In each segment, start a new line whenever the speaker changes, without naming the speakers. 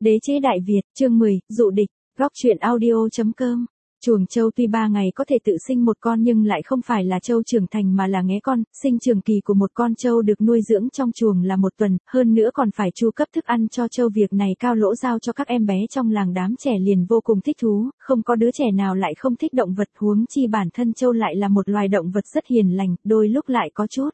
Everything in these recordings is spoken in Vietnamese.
Đế chế Đại Việt, chương 10, dụ địch, góc truyện audio.com. Chuồng trâu tuy 3 ngày có thể tự sinh một con nhưng lại không phải là trâu trưởng thành mà là nghé con, sinh trường kỳ của một con trâu được nuôi dưỡng trong chuồng là 1 tuần, hơn nữa còn phải chu cấp thức ăn cho trâu. Việc này Cao Lỗ giao cho các em bé trong làng, đám trẻ liền vô cùng thích thú, không có đứa trẻ nào lại không thích động vật, huống chi bản thân trâu lại là một loài động vật rất hiền lành, đôi lúc lại có chút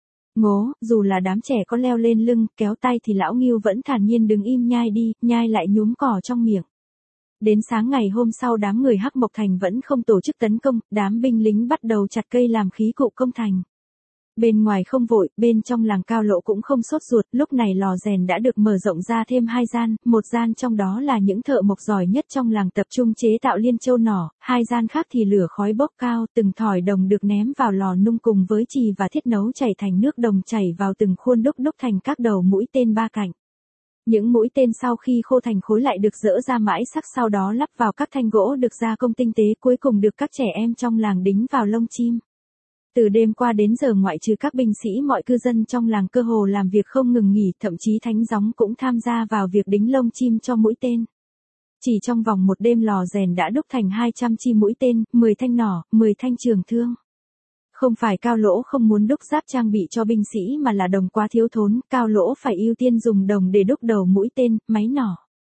ngố, dù là đám trẻ có leo lên lưng, kéo tay thì lão Ngưu vẫn thản nhiên đứng im nhai đi, nhai lại nhúm cỏ trong miệng. Đến sáng ngày hôm sau đám người Hắc Mộc Thành vẫn không tổ chức tấn công, đám binh lính bắt đầu chặt cây làm khí cụ công thành. Bên ngoài không vội, bên trong làng Cao Lỗ cũng không sốt ruột, lúc này lò rèn đã được mở rộng ra thêm 2 gian, 1 gian trong đó là những thợ mộc giỏi nhất trong làng tập trung chế tạo liên châu nỏ, 2 gian khác thì lửa khói bốc cao, từng thỏi đồng được ném vào lò nung cùng với chì và thiết nấu chảy thành nước đồng chảy vào từng khuôn đúc thành các đầu mũi tên 3 cạnh. Những mũi tên sau khi khô thành khối lại được dỡ ra mãi sắc, sau đó lắp vào các thanh gỗ được gia công tinh tế, cuối cùng được các trẻ em trong làng đính vào lông chim. Từ đêm qua đến giờ ngoại trừ các binh sĩ, mọi cư dân trong làng cơ hồ làm việc không ngừng nghỉ, thậm chí thánh gióng cũng tham gia vào việc đính lông chim cho mũi tên. Chỉ trong vòng 1 đêm lò rèn đã đúc thành 200 chi mũi tên, 10 thanh nỏ, 10 thanh trường thương. Không phải Cao Lỗ không muốn đúc giáp trang bị cho binh sĩ mà là đồng quá thiếu thốn, Cao Lỗ phải ưu tiên dùng đồng để đúc đầu mũi tên, máy nỏ.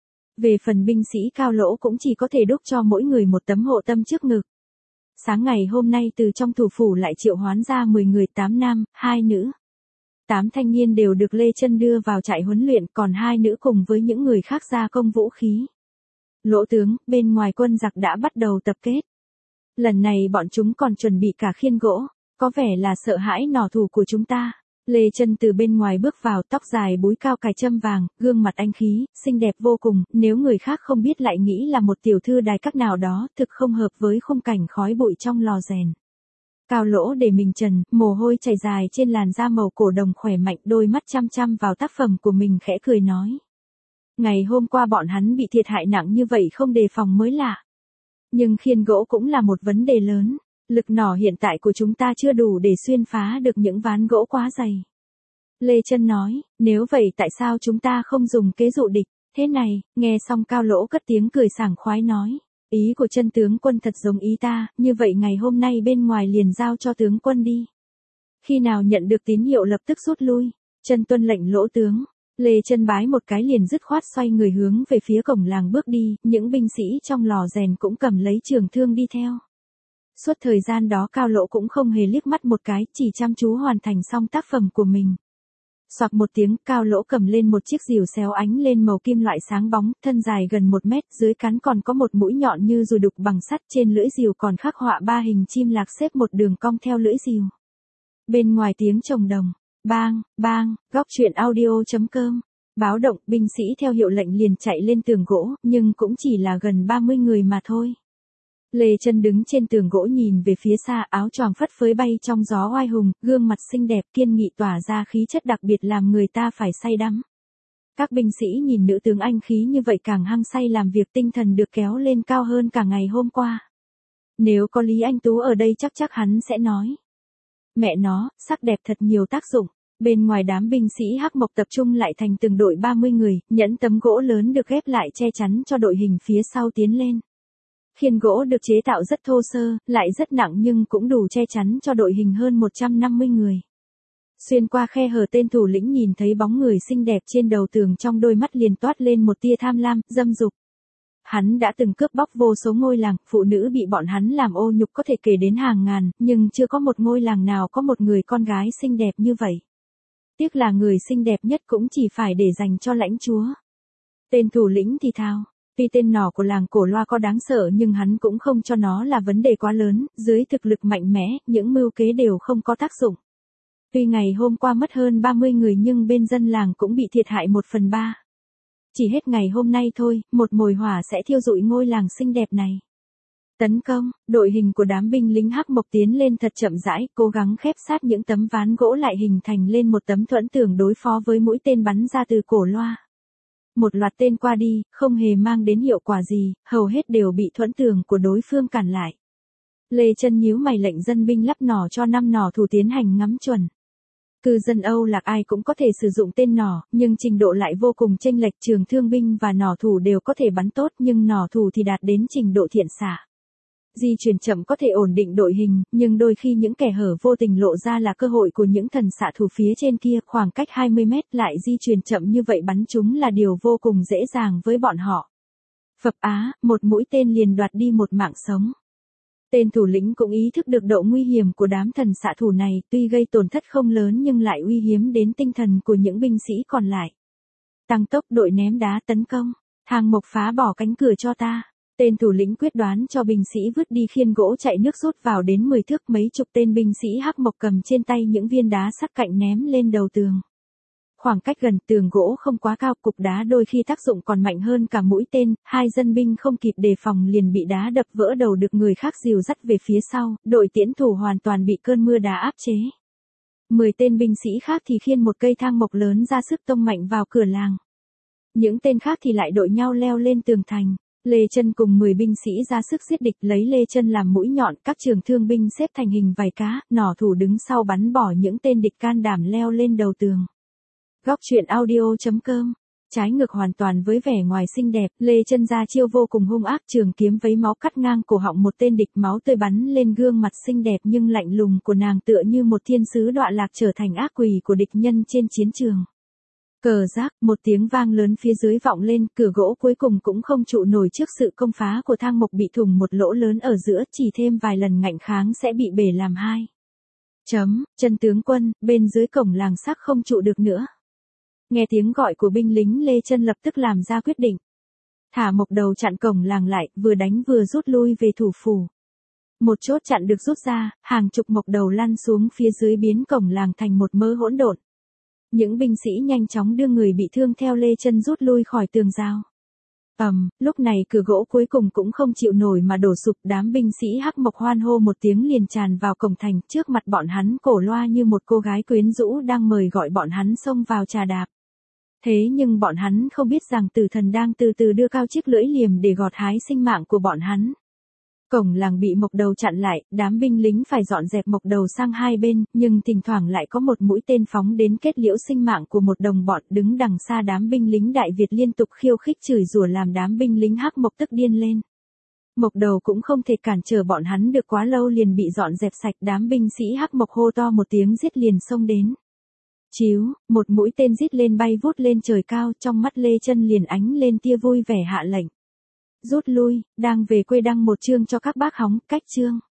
Về phần binh sĩ, Cao Lỗ cũng chỉ có thể đúc cho mỗi người 1 tấm hộ tâm trước ngực. Sáng ngày hôm nay từ trong thủ phủ lại triệu hoán ra 10 người, 8 nam, 2 nữ. 8 thanh niên đều được Lê Chân đưa vào trại huấn luyện, còn 2 nữ cùng với những người khác gia công vũ khí. Lỗ tướng, bên ngoài quân giặc đã bắt đầu tập kết. Lần này bọn chúng còn chuẩn bị cả khiên gỗ, có vẻ là sợ hãi nỏ thủ của chúng ta. Lê Chân từ bên ngoài bước vào, tóc dài búi cao cài châm vàng, gương mặt anh khí, xinh đẹp vô cùng, nếu người khác không biết lại nghĩ là một tiểu thư đài các nào đó, thực không hợp với khung cảnh khói bụi trong lò rèn. Cao Lỗ để mình trần, mồ hôi chảy dài trên làn da màu cổ đồng khỏe mạnh, đôi mắt chăm chăm vào tác phẩm của mình khẽ cười nói. Ngày hôm qua bọn hắn bị thiệt hại nặng như vậy không đề phòng mới lạ. Nhưng khiên gỗ cũng là một vấn đề lớn. Lực nỏ hiện tại của chúng ta chưa đủ để xuyên phá được những ván gỗ quá dày. Lê Chân nói, nếu vậy tại sao chúng ta không dùng kế dụ địch? Thế này, nghe xong Cao Lỗ cất tiếng cười sảng khoái nói. Ý của Chân tướng quân thật giống ý ta, như vậy ngày hôm nay bên ngoài liền giao cho tướng quân đi. Khi nào nhận được tín hiệu lập tức rút lui. Chân tuân lệnh Lỗ tướng. Lê Chân bái một cái liền dứt khoát xoay người hướng về phía cổng làng bước đi, những binh sĩ trong lò rèn cũng cầm lấy trường thương đi theo. Suốt thời gian đó Cao Lỗ cũng không hề liếc mắt một cái, chỉ chăm chú hoàn thành xong tác phẩm của mình. Xoạc một tiếng, Cao Lỗ cầm lên một chiếc rìu xéo ánh lên màu kim loại sáng bóng, thân dài gần 1 mét, dưới cán còn có một mũi nhọn như dùi đục bằng sắt, trên lưỡi rìu còn khắc họa 3 hình chim lạc xếp một đường cong theo lưỡi rìu. Bên ngoài tiếng trồng đồng, bang, bang, góc truyện audio.com. Báo động, binh sĩ theo hiệu lệnh liền chạy lên tường gỗ, nhưng cũng chỉ là gần 30 người mà thôi. Lê Chân đứng trên tường gỗ nhìn về phía xa, áo choàng phất phới bay trong gió oai hùng, gương mặt xinh đẹp kiên nghị tỏa ra khí chất đặc biệt làm người ta phải say đắm. Các binh sĩ nhìn nữ tướng anh khí như vậy càng hăng say làm việc, tinh thần được kéo lên cao hơn cả ngày hôm qua. Nếu có Lý Anh Tú ở đây chắc hắn sẽ nói. Mẹ nó, sắc đẹp thật nhiều tác dụng. Bên ngoài đám binh sĩ Hắc Mộc tập trung lại thành từng đội 30 người, nhẫn tấm gỗ lớn được ghép lại che chắn cho đội hình phía sau tiến lên. Khiên gỗ được chế tạo rất thô sơ, lại rất nặng nhưng cũng đủ che chắn cho đội hình hơn 150 người. Xuyên qua khe hở tên thủ lĩnh nhìn thấy bóng người xinh đẹp trên đầu tường, trong đôi mắt liền toát lên một tia tham lam, dâm dục. Hắn đã từng cướp bóc vô số ngôi làng, phụ nữ bị bọn hắn làm ô nhục có thể kể đến hàng ngàn, nhưng chưa có một ngôi làng nào có một người con gái xinh đẹp như vậy. Tiếc là người xinh đẹp nhất cũng chỉ phải để dành cho lãnh chúa. Tên thủ lĩnh thì thào. Tuy tên nỏ của làng Cổ Loa có đáng sợ nhưng hắn cũng không cho nó là vấn đề quá lớn, dưới thực lực mạnh mẽ, những mưu kế đều không có tác dụng. Tuy ngày hôm qua mất hơn 30 người nhưng bên dân làng cũng bị thiệt hại 1/3. Chỉ hết ngày hôm nay thôi, một mồi hỏa sẽ thiêu rụi ngôi làng xinh đẹp này. Tấn công, đội hình của đám binh lính Hắc Mộc tiến lên thật chậm rãi, cố gắng khép sát những tấm ván gỗ lại hình thành lên một tấm thuẫn tường đối phó với mũi tên bắn ra từ Cổ Loa. Một loạt tên qua đi, không hề mang đến hiệu quả gì, hầu hết đều bị thuẫn tường của đối phương cản lại. Lê Chân nhíu mày lệnh dân binh lắp nỏ cho 5 nỏ thủ tiến hành ngắm chuẩn. Cư dân Âu Lạc ai cũng có thể sử dụng tên nỏ, nhưng trình độ lại vô cùng chênh lệch. Trường thương binh và nỏ thủ đều có thể bắn tốt nhưng nỏ thủ thì đạt đến trình độ thiện xạ. Di chuyển chậm có thể ổn định đội hình, nhưng đôi khi những kẻ hở vô tình lộ ra là cơ hội của những thần xạ thủ phía trên kia. Khoảng cách 20 mét lại di chuyển chậm như vậy bắn chúng là điều vô cùng dễ dàng với bọn họ. Phập á, một mũi tên liền đoạt đi một mạng sống. Tên thủ lĩnh cũng ý thức được độ nguy hiểm của đám thần xạ thủ này, tuy gây tổn thất không lớn nhưng lại uy hiếm đến tinh thần của những binh sĩ còn lại. Tăng tốc đội ném đá tấn công, Thang Mộc phá bỏ cánh cửa cho ta. Tên thủ lĩnh quyết đoán cho binh sĩ vứt đi khiên gỗ chạy nước rút vào đến 10 thước. Mấy chục tên binh sĩ Hắc Mộc cầm trên tay những viên đá sắc cạnh ném lên đầu tường. Khoảng cách gần tường gỗ không quá cao, cục đá đôi khi tác dụng còn mạnh hơn cả mũi tên. Hai dân binh không kịp đề phòng liền bị đá đập vỡ đầu, được người khác dìu dắt về phía sau. Đội tiễn thủ hoàn toàn bị cơn mưa đá áp chế. 10 tên binh sĩ khác thì khiêng một cây thang mộc lớn ra sức tông mạnh vào cửa làng. Những tên khác thì lại đội nhau leo lên tường thành. Lê Chân cùng 10 binh sĩ ra sức giết địch, lấy Lê Chân làm mũi nhọn. Các trường thương binh xếp thành hình vảy cá, nỏ thủ đứng sau bắn bỏ những tên địch can đảm leo lên đầu tường. Góc truyện audio.com. Trái ngược hoàn toàn với vẻ ngoài xinh đẹp, Lê Chân ra chiêu vô cùng hung ác, trường kiếm vấy máu cắt ngang cổ họng một tên địch, máu tươi bắn lên gương mặt xinh đẹp nhưng lạnh lùng của nàng, tựa như một thiên sứ đọa lạc trở thành ác quỷ của địch nhân trên chiến trường. Cờ giác, một tiếng vang lớn phía dưới vọng lên, cửa gỗ cuối cùng cũng không trụ nổi trước sự công phá của thang mộc, bị thủng một lỗ lớn ở giữa, chỉ thêm vài lần ngạnh kháng sẽ bị bể làm hai. Chân tướng quân, bên dưới cổng làng xác không trụ được nữa. Nghe tiếng gọi của binh lính, Lê Chân lập tức làm ra quyết định. Thả mộc đầu chặn cổng làng lại, vừa đánh vừa rút lui về thủ phủ. Một chốt chặn được rút ra, hàng chục mộc đầu lăn xuống phía dưới biến cổng làng thành một mớ hỗn độn. Những binh sĩ nhanh chóng đưa người bị thương theo Lê Chân rút lui khỏi tường rào. Lúc này cửa gỗ cuối cùng cũng không chịu nổi mà đổ sụp, đám binh sĩ Hắc Mộc hoan hô một tiếng liền tràn vào cổng thành, trước mặt bọn hắn cổ loa như một cô gái quyến rũ đang mời gọi bọn hắn xông vào trà đạp. Thế nhưng bọn hắn không biết rằng tử thần đang từ từ đưa cao chiếc lưỡi liềm để gọt hái sinh mạng của bọn hắn. Cổng làng bị mộc đầu chặn lại, đám binh lính phải dọn dẹp mộc đầu sang hai bên, nhưng thỉnh thoảng lại có một mũi tên phóng đến kết liễu sinh mạng của một đồng bọn. Đứng đằng xa đám binh lính Đại Việt liên tục khiêu khích chửi rủa làm đám binh lính Hắc Mộc tức điên lên. Mộc đầu cũng không thể cản trở bọn hắn được quá lâu, liền bị dọn dẹp sạch. Đám binh sĩ Hắc Mộc hô to một tiếng giết liền xông đến. Chíu, một mũi tên rít lên bay vút lên trời cao, trong mắt Lê Chân liền ánh lên tia vui vẻ hạ lệnh. Rút lui, đang về quê đăng một chương cho các bác hóng, cách chương.